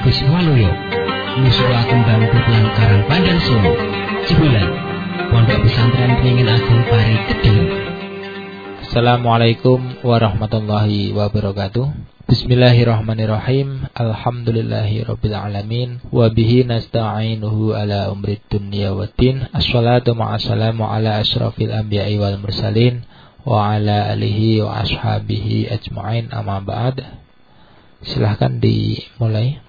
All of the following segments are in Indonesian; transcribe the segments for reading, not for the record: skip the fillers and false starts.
Agus Waluyo, Musyola Kembang Betulan Karangpandan Solo, Cibulan, Pondok Pesantren Beringin Agung Pari Kediri. Assalamualaikum warahmatullahi wabarakatuh. Bismillahirrahmanirrahim. Alhamdulillahirabbil alamin wa bihi nasta'inuhu ala umrid dunya waddin. Assalatu ma'assalamu ala asyrafil anbiya'i wal mursalin wa ala alihi wa ashabihi ajma'in, amma ba'd. Silahkan dimulai.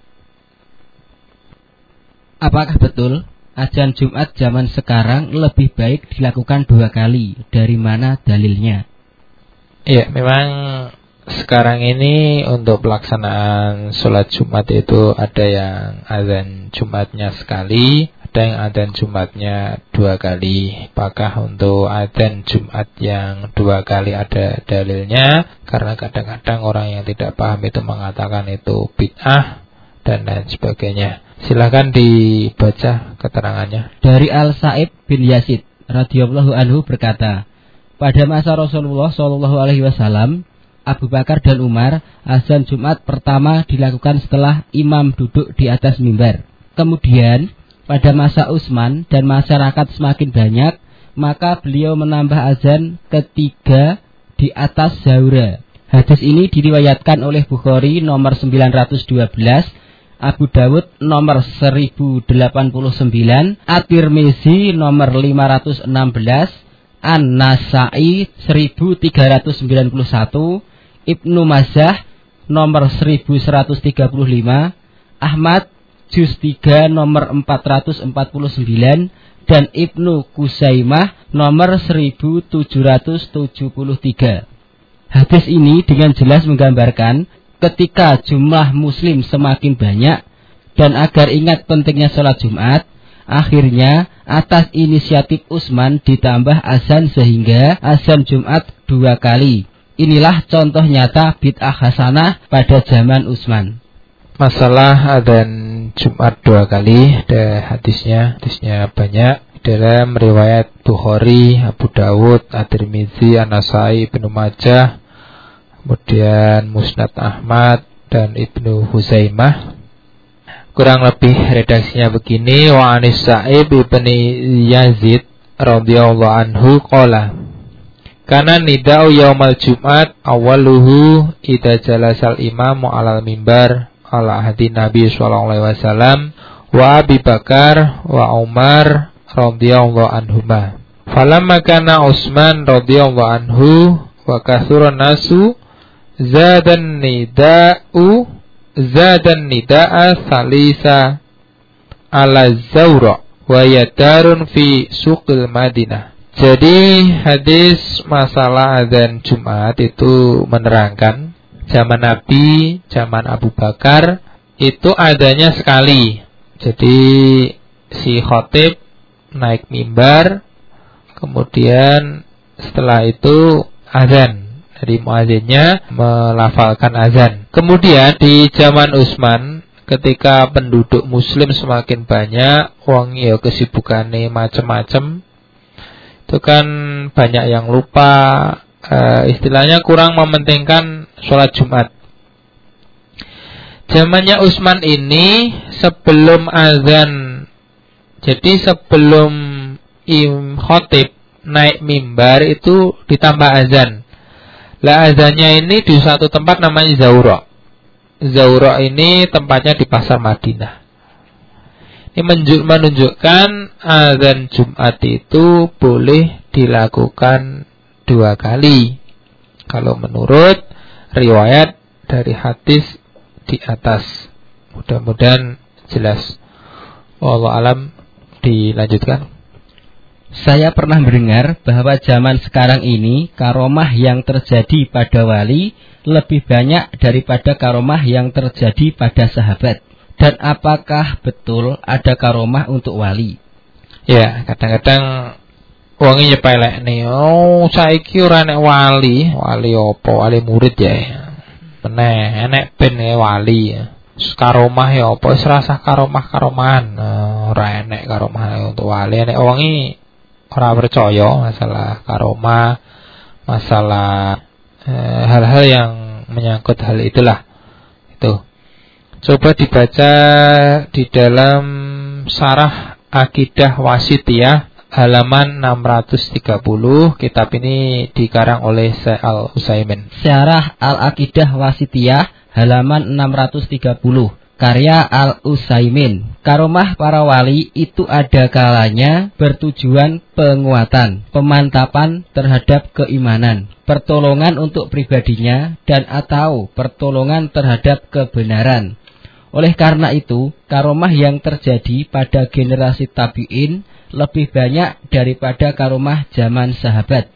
Apakah betul azan Jumat zaman sekarang lebih baik dilakukan 2 kali? Dari mana dalilnya? Ya, memang sekarang ini untuk pelaksanaan sholat Jumat itu ada yang azan Jumatnya sekali, ada yang azan Jumatnya 2 kali. Apakah untuk azan Jumat yang 2 kali ada dalilnya? Karena kadang-kadang orang yang tidak paham itu mengatakan itu bid'ah dan lain sebagainya. Silakan dibaca keterangannya. Dari Al-Sa'ib bin Yazid radhiyallahu anhu berkata, pada masa Rasulullah sallallahu alaihi wasallam, Abu Bakar dan Umar, azan Jumat pertama dilakukan setelah imam duduk di atas mimbar. Kemudian pada masa Utsman dan masyarakat semakin banyak, maka beliau menambah azan ketiga di atas Zaura. Hadis ini diriwayatkan oleh Bukhari nomor 912, Abu Dawud nomor 1089, At-Tirmizi nomor 516, An-Nasa'i 1391, Ibnu Majah nomor 1135, Ahmad juz 3 nomor 449, dan Ibnu Kusaimah nomor 1773. Hadis ini dengan jelas menggambarkan ketika jumlah muslim semakin banyak dan agar ingat pentingnya sholat Jumat, akhirnya atas inisiatif Utsman ditambah azan sehingga azan Jumat 2 kali. Inilah contoh nyata bid'ah hasanah pada zaman Utsman. Masalah azan Jumat 2 kali, ada hadisnya banyak. Dalam riwayat Bukhari, Abu Dawud, At-Tirmizi, An-Nasa'i, Ibnu Majah, kemudian Musnad Ahmad dan Ibnu Huzaimah. Kurang lebih redaksinya begini: wa anis Sa'ib bin Yazid radhiyallahu anhu qala, kana nida'u yaumal Jum'at awaluhu idza jalasal imamu alal mimbar ala ahdi Nabi sallallahu alaihi wasallam wa Abi Bakar wa Umar radhiyallahu anhuma. Falamma kana Utsman radhiyallahu anhu wa kathuran nasu zadan nida'a salisa ala Zaura wa yadarun fi suqil Madinah. Jadi hadis masalah azan Jumat itu menerangkan zaman Nabi, zaman Abu Bakar itu adanya sekali. Jadi si khatib naik mimbar, kemudian setelah itu azan. Jadi muadzinnya melafalkan azan. Kemudian di zaman Utsman, ketika penduduk muslim semakin banyak, wong ya kesibukane macam-macam, itu kan banyak yang lupa, istilahnya kurang mementingkan sholat Jumat. Zamannya Utsman ini sebelum azan, jadi sebelum khatib naik mimbar itu ditambah azan. Lah azannya ini di satu tempat namanya Zaura. Zaura ini tempatnya di pasar Madinah. Ini menunjukkan azan Jumat itu boleh dilakukan 2 kali. Kalau menurut riwayat dari hadis di atas. Mudah-mudahan jelas. Wallahu alam, dilanjutkan. Saya pernah mendengar bahwa zaman sekarang ini karomah yang terjadi pada wali lebih banyak daripada karomah yang terjadi pada sahabat. Dan apakah betul ada karomah untuk wali? Ya, kadang-kadang wonge nyepelek nih. Oh, saiki ora nek wali. Wali apa? Wali murid ya. Meneh enek ben wali. Karomah ya apa? Wis rasah karomah-karomahan. Ora enek karomah untuk wali. Nek wonge ora percaya masalah karomah, masalah hal-hal yang menyangkut hal itulah. Itu. Coba dibaca di dalam Syarah Aqidah Wasithiyah halaman 630. Kitab ini dikarang oleh Syekh Al-Utsaimin. Syarah Al-Aqidah Wasithiyah halaman 630, karya Al-Utsaimin. Karomah para wali itu ada kalanya bertujuan penguatan, pemantapan terhadap keimanan, pertolongan untuk pribadinya, dan atau pertolongan terhadap kebenaran. Oleh karena itu, karomah yang terjadi pada generasi tabi'in lebih banyak daripada karomah zaman sahabat.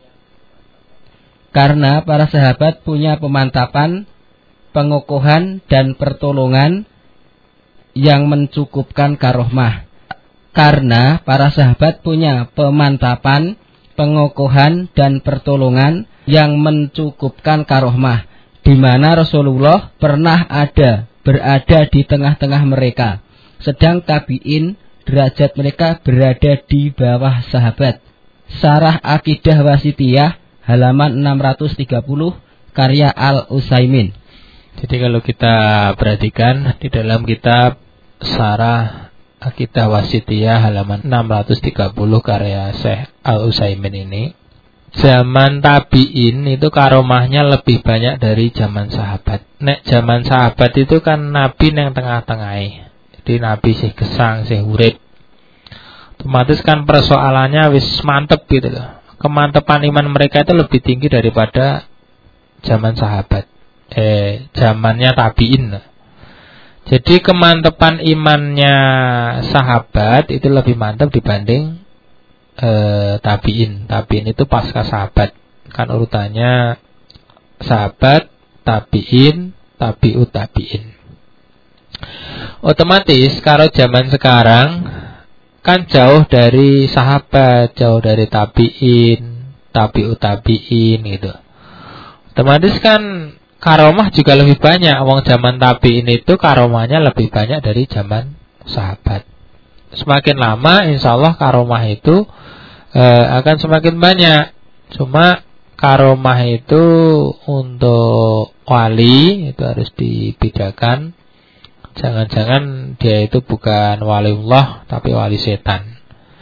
Karena para sahabat punya pemantapan, pengokohan, dan pertolongan yang mencukupkan karomah. Karena para sahabat punya pemantapan, pengokohan, dan pertolongan yang mencukupkan karomah, di mana Rasulullah pernah berada di tengah-tengah mereka, sedang tabi'in derajat mereka berada di bawah sahabat. Syarah Aqidah Wasithiyah halaman 630, karya Al-Utsaimin. Jadi kalau kita perhatikan di dalam kitab Syarah Aqidah Wasithiyah halaman 630 karya Syekh Al-Utsaimin ini, zaman tabi'in itu karomahnya lebih banyak dari zaman sahabat. Nek zaman sahabat itu kan Nabi yang tengah-tengah. Jadi Nabi sih gesang, sih urip. Otomatis kan persoalannya wis mantep gitu loh. Kemantepan iman mereka itu lebih tinggi daripada zaman sahabat. Zamannya tabi'in. Jadi kemantepan imannya sahabat itu lebih mantap dibanding tabi'in. Tabi'in itu pasca sahabat. Kan urutannya sahabat, tabi'in, tabi'ut tabi'in. Otomatis kalau zaman sekarang kan jauh dari sahabat, jauh dari tabi'in, tabi'ut tabi'in gitu. Otomatis kan karomah juga lebih banyak. Wong zaman tabi'in itu karomahnya lebih banyak dari zaman sahabat. Semakin lama insya Allah karomah itu akan semakin banyak. Cuma karomah itu untuk wali itu harus dibedakan. Jangan-jangan dia itu bukan waliullah tapi wali setan.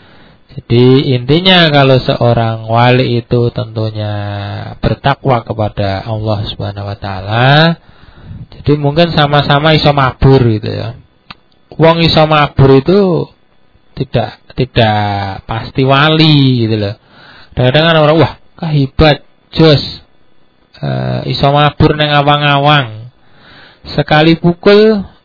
Jadi intinya kalau seorang wali itu tentunya bertakwa kepada Allah Subhanahu wa taala. Jadi mungkin sama-sama iso mabur gitu ya. Wong iso mabur itu tidak pasti wali gitu loh. Kadang-kadang kan orang wah kahibat jos iso mabur nang awang-awang. Sekali pukul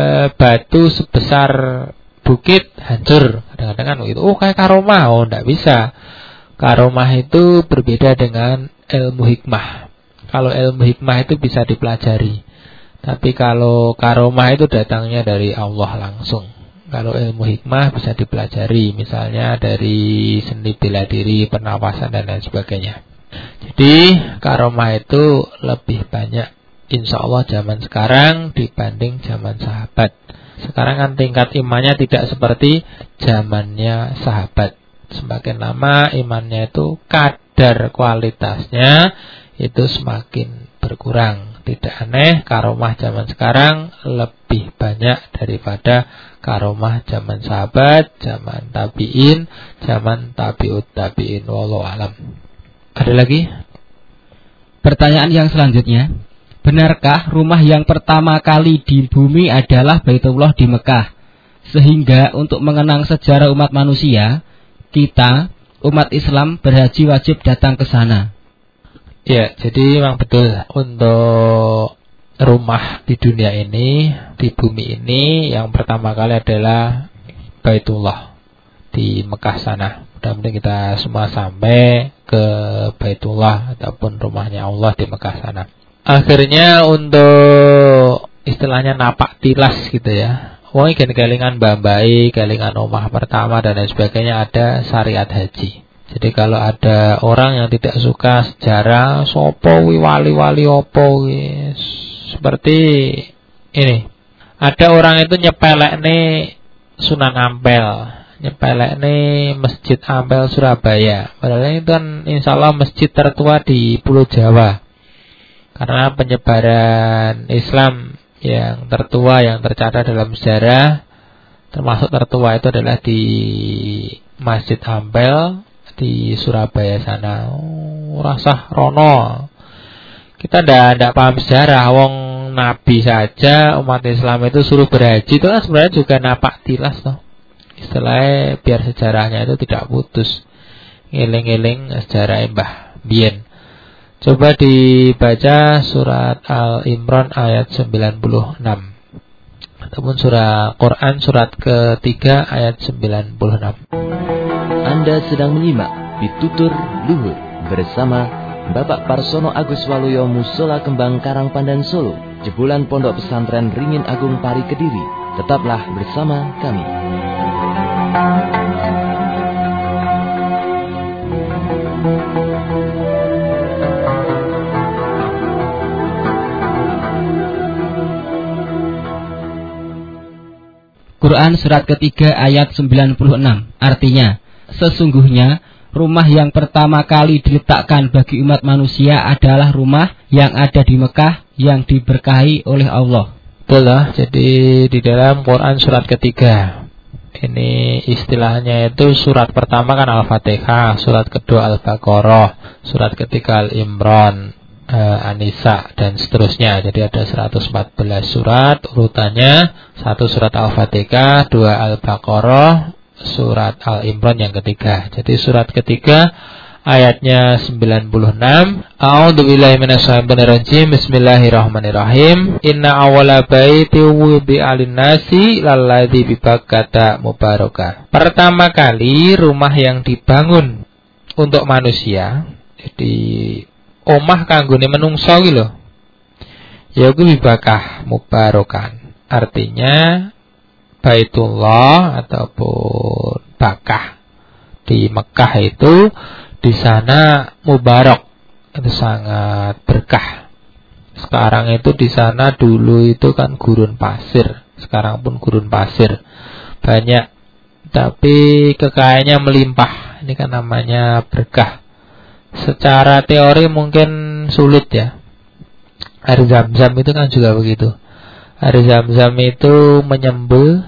batu sebesar bukit hancur. Kadang-kadang kan itu kayak karomah. Enggak bisa. Karomah itu berbeda dengan ilmu hikmah. Kalau ilmu hikmah itu bisa dipelajari. Tapi kalau karomah itu datangnya dari Allah langsung. Kalau ilmu hikmah bisa dipelajari, misalnya dari seni bela diri, pernapasan dan lain sebagainya. Jadi karomah itu lebih banyak insya Allah zaman sekarang dibanding zaman sahabat. Sekarang kan tingkat imannya tidak seperti zamannya sahabat. Semakin lama imannya itu kadar kualitasnya itu semakin berkurang. Tidak aneh karomah zaman sekarang lebih banyak daripada karomah zaman sahabat, zaman tabi'in, zaman tabi'ut tabi'in. Wallahu alam. Ada lagi? Pertanyaan yang selanjutnya, benarkah rumah yang pertama kali di bumi adalah Baitullah di Mekah? Sehingga untuk mengenang sejarah umat manusia, kita, umat Islam berhaji wajib datang ke sana. Ya, jadi memang betul. Untuk rumah di dunia ini, di bumi ini, yang pertama kali adalah Baitullah di Mekah sana. Mudah-mudahan kita semua sampai ke Baitullah ataupun rumahnya Allah di Mekah sana. Akhirnya untuk istilahnya napak tilas gitu ya. Wong iki kelingan mbambai, kelingan omah pertama dan lain sebagainya, ada syariat haji. Jadi kalau ada orang yang tidak suka sejarah, sopo wali-wali opo seperti ini. Ada orang itu nyepelek nih Sunan Ampel, nyepelek nih Masjid Ampel Surabaya. Padahal itu kan insya Allah masjid tertua di Pulau Jawa. Karena penyebaran Islam yang tertua yang tercatat dalam sejarah, termasuk tertua itu adalah di Masjid Ampel di Surabaya sana. Rasah rono. Kita ndak paham sejarah. Wong Nabi saja umat Islam itu suruh berhaji, itu kan sebenarnya juga napak tilas toh. Istilahnya biar sejarahnya itu tidak putus. Ngeling-ngeling sejarah Mbah Bien. Coba dibaca surat Al-Imran ayat 96 ataupun surah Quran surat ketiga ayat 96. Anda sedang menyimak Pitutur Luhur bersama Bapak Parsono Agus Waluyo Musola Kembang Karangpandan Solo, jebolan Pondok Pesantren Ringin Agung Pari Kediri. Tetaplah bersama kami. Quran surat ketiga ayat 96. Artinya, sesungguhnya rumah yang pertama kali diletakkan bagi umat manusia adalah rumah yang ada di Mekah yang diberkahi oleh Allah. Itulah, jadi di dalam Quran surat ketiga, ini istilahnya itu surat pertama kan Al-Fatihah, surat kedua Al-Baqarah, surat ketiga Al-Imran, An-Nisa dan seterusnya. Jadi ada 114 surat urutannya. 1 surat Al-Fatihah, 2 Al-Baqarah, surat Al-Imran yang ketiga. Jadi surat ketiga ayatnya 96. A'udzubillahi minasyaitonir rajim. Bismillahirrahmanirrahim. Inna awwala baiti wudi'a lin-nasi lalladzi bi Bakkata mubarakah. Pertama kali rumah yang dibangun untuk manusia, jadi omah kanggone menungso iki lho. Ya kuwi Bakkah mubarakan. Artinya Baitullah ataupun Bakkah di Mekah itu di sana mubarak, itu sangat berkah. Sekarang itu di sana dulu itu kan gurun pasir, sekarang pun gurun pasir banyak, tapi kekayaannya melimpah. Ini kan namanya berkah. Secara teori mungkin sulit ya. Air Zam-Zam itu kan juga begitu. Air Zam-Zam itu menyembul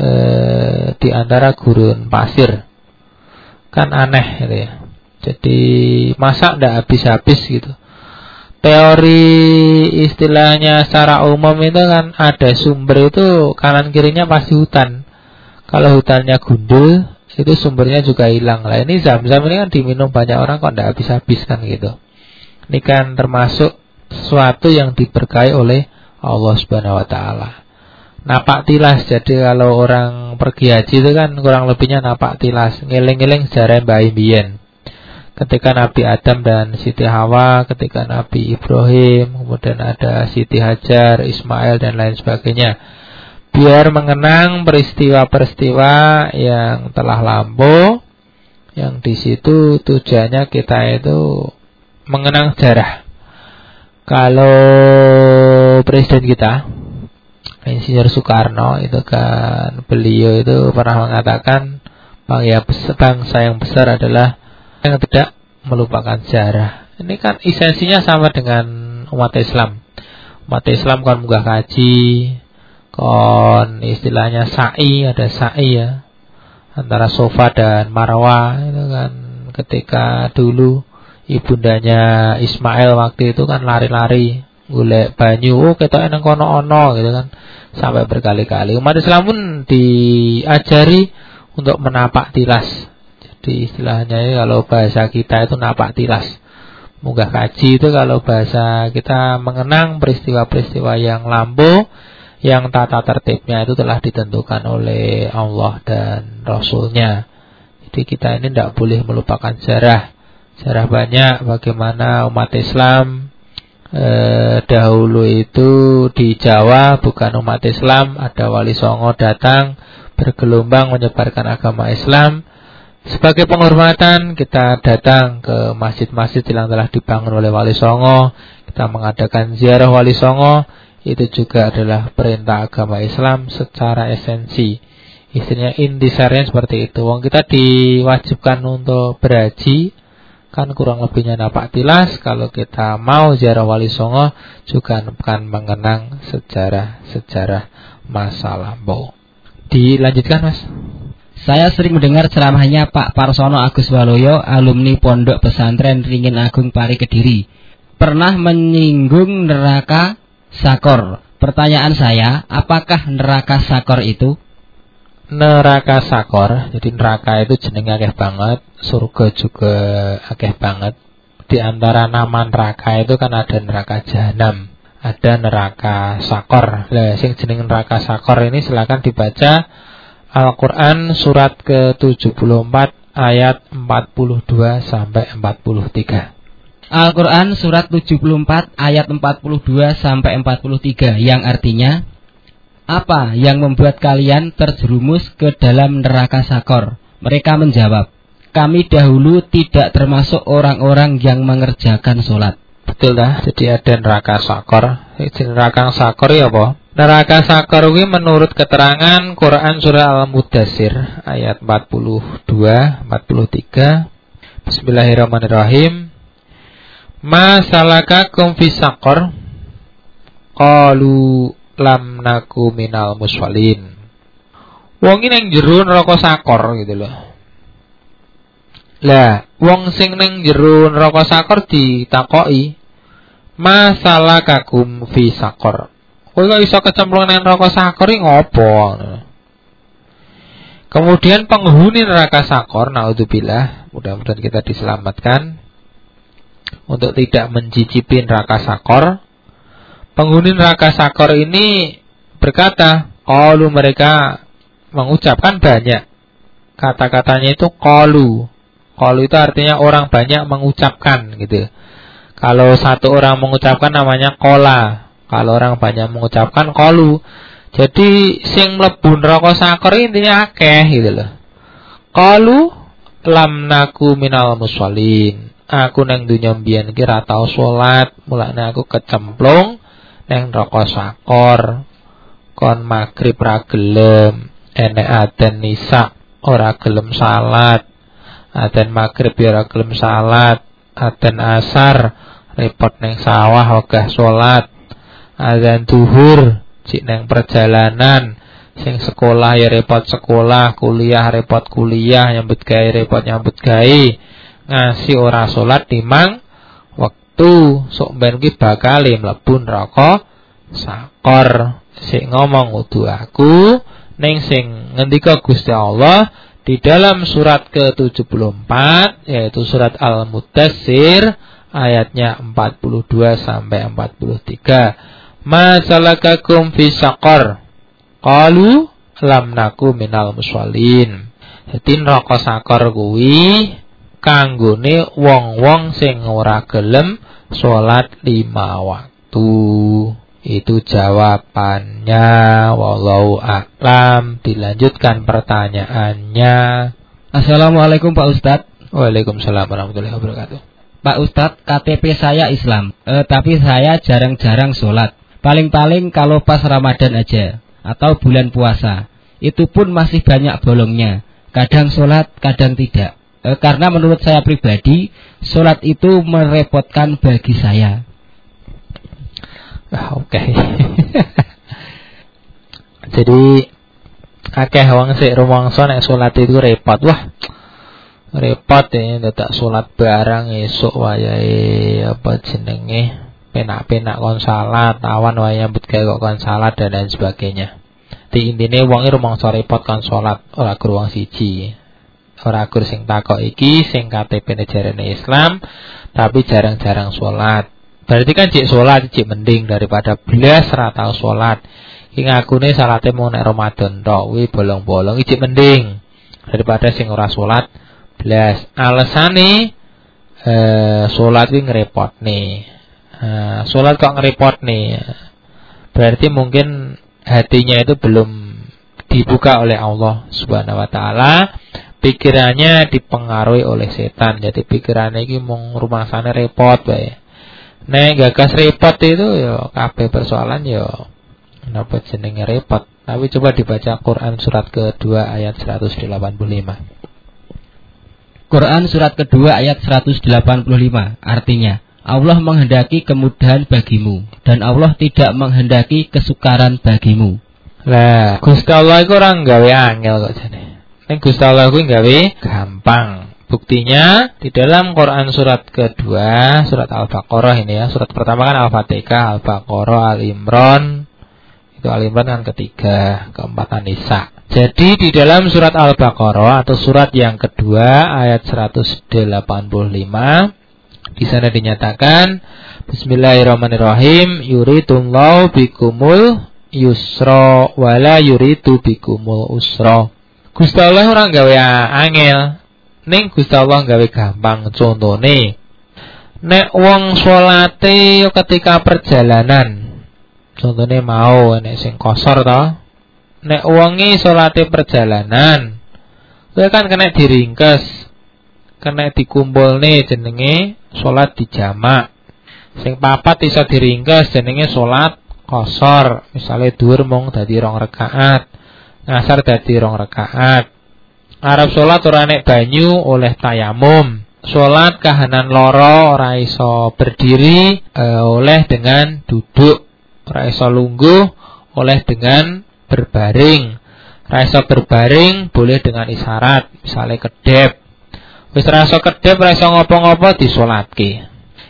di antara gurun pasir. Kan aneh gitu ya. Jadi masa ndak habis-habis gitu. Teori istilahnya secara umum itu kan ada sumber itu kanan kirinya pasti hutan. Kalau hutannya gundul, itu sumbernya juga hilang. Lah ini Zam-Zam ini kan diminum banyak orang kok ndak habis-habis kan gitu. Ini kan termasuk sesuatu yang diberkahi oleh Allah Subhanahu wa taala. Napak tilas. Jadi kalau orang pergi haji itu kan kurang lebihnya napak tilas, ngeling-ngeling sejarah Mbah Bien. Ketika Nabi Adam dan Siti Hawa, ketika Nabi Ibrahim, kemudian ada Siti Hajar, Ismail dan lain sebagainya. Biar mengenang peristiwa-peristiwa yang telah lampau, yang di situ tujuannya kita itu mengenang sejarah. Kalau presiden kita, Insinyur Soekarno itu kan, beliau itu pernah mengatakan bangsa yang besar adalah yang tidak melupakan sejarah. Ini kan esensinya sama dengan umat Islam. Umat Islam kan munggah kaji, kon istilahnya sa'i, ada sa'i ya, antara Sofa dan Marwa. Itu kan ketika dulu ibundanya Ismail waktu itu kan lari-lari golek banyu, ketoke nang kono-ono gitu kan, sampai berkali-kali. Umat Islam pun diajari untuk menapak tilas. Jadi istilahnya kalau bahasa kita itu napak tilas. Munggah kaji itu kalau bahasa kita mengenang peristiwa-peristiwa yang lampau, yang tata tertibnya itu telah ditentukan oleh Allah dan Rasulnya. Jadi kita ini tidak boleh melupakan sejarah. Sejarah banyak bagaimana umat Islam dahulu itu di Jawa bukan umat Islam, ada Wali Songo datang bergelombang menyebarkan agama Islam. Sebagai penghormatan kita datang ke masjid-masjid yang telah dibangun oleh Wali Songo, kita mengadakan ziarah Wali Songo. Itu juga adalah perintah agama Islam secara esensi. Istilahnya intisarnya seperti itu. Wong kita diwajibkan untuk berhaji Kan kurang lebihnya Napak Tilas. Kalau kita mau ziarah Wali Songo juga akan mengenang sejarah-sejarah masa lampau. Dilanjutkan, Mas. Saya sering mendengar ceramahnya Pak Parsono Agus Waloyo, alumni Pondok Pesantren Ringin Agung Pari Kediri. Pernah menyinggung neraka sakor. Pertanyaan saya, apakah neraka sakor itu? Neraka sakor, jadi neraka itu jenenge akeh banget, surga juga akeh banget. Di antara nama neraka itu kan ada neraka jahanam, ada neraka sakor. Lah sing jeneng neraka sakor ini silakan dibaca Al-Qur'an surat ke-74 ayat 42 sampai 43. Al-Qur'an surat 74 ayat 42 sampai 43 yang artinya, apa yang membuat kalian terjerumus ke dalam neraka sakor? Mereka menjawab, kami dahulu tidak termasuk orang-orang yang mengerjakan sholat. Betul dah, jadi ada neraka sakor. Neraka sakor ya apa? Neraka sakor ini menurut keterangan Quran surah Al-Mudassir ayat 42-43. Bismillahirrahmanirrahim. Ma salakakum fi sakor? Qalu lam naku minal muswalin. Wong ini yang jero neraka sakor gitu loh. Lah, wong sing ning jero neraka sakor ditakoki, "Masalakakum fi sakor?" Kowe kok iso kecemplung nang neraka sakor iki ngopo? Kemudian penghuni neraka sakor, naudzubillah, mudah-mudahan kita diselamatkan untuk tidak mencicipi neraka sakor. Penghuni neraka sakor ini berkata, qalu, mereka mengucapkan banyak. Kata-katanya itu qalu. Qalu itu artinya orang banyak mengucapkan gitu. Kalau satu orang mengucapkan namanya qala. Kalau orang banyak mengucapkan qalu. Jadi sing mlebu neraka sakor intinya akeh gitu loh. Qalu lam naku minal muswalin. Aku nang dunya mbiyen iki ra tau salat, mulane aku kecemplung neng neraka sakor. Kon magrib ra gelem, enek adzan nisa ora gelem salat, adzan magrib ya ora gelem salat, adzan asar repot neng sawah ogah salat, adzan zuhur cik neng perjalanan, sing sekolah ya repot sekolah, kuliah repot kuliah, nyambut gawe repot nyambut gawe, ngasih ora salat timang waktu sok ben ki bakal mlebu neraka sakor. Sing ngomong kudu aku, ning sing ngendika Gusti Allah di dalam surat ke-74 yaitu surat Al-Mudassir ayatnya 42 sampai 43. Ma salakakum fi saqar? Qalu lam naku minal muswalin. Dadi neraka sakor kuwi kanggone wong-wong sing ora gelem salat 5 waktu. Itu jawabannya. Wallahu a'lam. Dilanjutkan pertanyaannya. Assalamualaikum Pak Ustadz. Waalaikumsalam warahmatullahi wabarakatuh. Pak Ustadz, KTP saya Islam, tapi saya jarang-jarang sholat. Paling-paling kalau pas Ramadan aja atau bulan puasa. Itu pun masih banyak bolongnya. Kadang sholat, kadang tidak. Karena menurut saya pribadi, sholat itu merepotkan bagi saya. Oke. Jadi akeh wong sik rumangsa nek salat itu repot. Wah, repot ya dadak salat barang esuk wayahe apa jenenge penak-penak kon salat, awan wayahe nyambut gawe kok kon salat dan lain sebagainya. Di intine wong iki rumangsa repot kon salat, ora gur wong siji. Ora gur sing takok iki sing KTP-ne jarene Islam tapi jarang-jarang salat. Berarti kan cik sholat cik mending daripada belas ra tau sholat. Iki ngakune salate mau nek Ramadan tok kuwi bolong-bolong cik mending daripada sing ora sholat belas. Alasane sholat kuwi ngrepotne. Sholat kok ngrepotne? Berarti mungkin hatinya itu belum dibuka oleh Allah Subhanahu wa taala. Pikirannya dipengaruhi oleh setan. Jadi pikirannya iki mung rumangsane repot wae. Nek gagas repot itu ya kabeh persoalan ya napa jenenge repot. Tapi coba dibaca Quran surat kedua ayat 185. Quran surat kedua ayat 185. Artinya, Allah menghendaki kemudahan bagimu dan Allah tidak menghendaki kesukaran bagimu. Lah, Gusti Allah iku ora gawe angel kok jane. Ning Gusti Allah kuwi gawe gampang. Buktinya di dalam Quran surat kedua, surat Al-Baqarah ini ya. Surat pertama kan Al-Fatihah, Al-Baqarah, Al-Imran. Itu Al-Imran kan ketiga, keempat An-Nisa. Jadi di dalam surat Al-Baqarah atau surat yang kedua ayat 185 di sana dinyatakan Bismillahirrahmanirrahim, yuridullahu bikumul yusra wala yuridu bikumul usra. Gusti Allah ora gawe angel, ning Gusti Allah gawe gampang. Contone nek wong salate ketika perjalanan, contone mau nek sing kosor to, nek wonge salate perjalanan kuwi kan kena diringkes, kena dikumpulne jenenge salat dijamak. Sing papat iso diringkes jenenge salat kosor. Misale dhuwur mung dadi 2 rakaat, ngasar dadi 2 rakaat. Arab salat ora nek banyu oleh tayamum. Salat kahanan loro ora iso berdiri oleh dengan duduk. Ora iso lungguh oleh dengan berbaring. Ora iso berbaring boleh dengan isyarat, misale kedep. Wis ora iso kedep, ora iso ngopo-ngopo disolatke.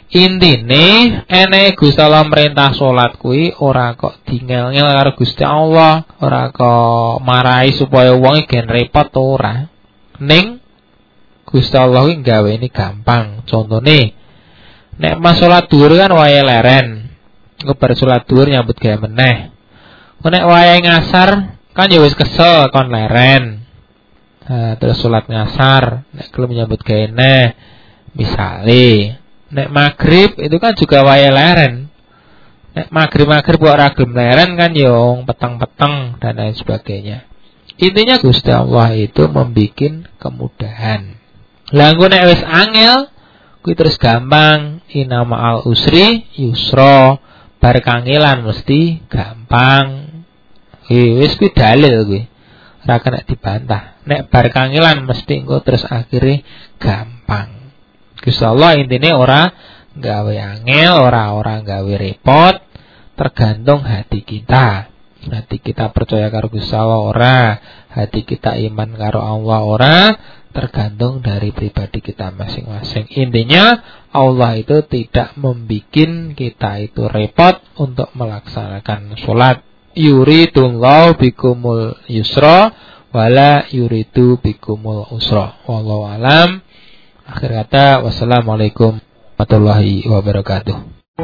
Intine enek Gusti Allah merintah salat kuwi ora kok dingel-ngel karo Gusti Allah, ora kok marahi supaya wong gen repot ora. Ning Gusti Allah kuwi gawe ini gampang. Contone nek mas salat dhuwur kan wayahe leren. Engko bar salat dhuwur nyambut gawe meneh. Nek wayahe ngasar kan ya wis kesel kon leren. Terus salat ngasar nek kelem nyambut gawe neh misale nek maghrib itu kan juga wayahe leren. Nek maghrib kok ora gelem leren kan ya peteng-peteng dan lain sebagainya. Intinya Gusti Allah itu membikin kemudahan. Lah engko nek wis angel kuwi terus gampang. Inna ma'al usri yusra. Bar kangelan mesti gampang. Wis kuwi dalil kuwi. Ora kena dibantah. Nek bar kangelan mesti engko terus akhire gampang. Gusti Allah intine ora gawe angel, ora gawe repot, tergantung hati kita. Hati kita percaya karo Gusti Allah ora, hati kita iman karo Allah ora, tergantung dari pribadi kita masing-masing. Intinya Allah itu tidak membikin kita itu repot untuk melaksanakan sholat. Yuridullahu bikumul yusra wala yuridu bikumul usra. Wallahu alam. Akhir kata, wassalamualaikum warahmatullahi wabarakatuh.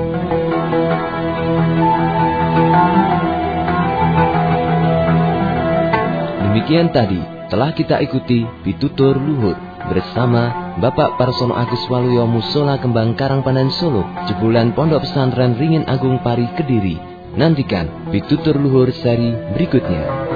Demikian tadi telah kita ikuti Pitutur Luhur bersama Bapak Parsono Agus Waluyo Musola Kembang Karangpandan Solo, Jebolan Pondok Pesantren Ringin Agung Pari Kediri. Nantikan Pitutur Luhur seri berikutnya.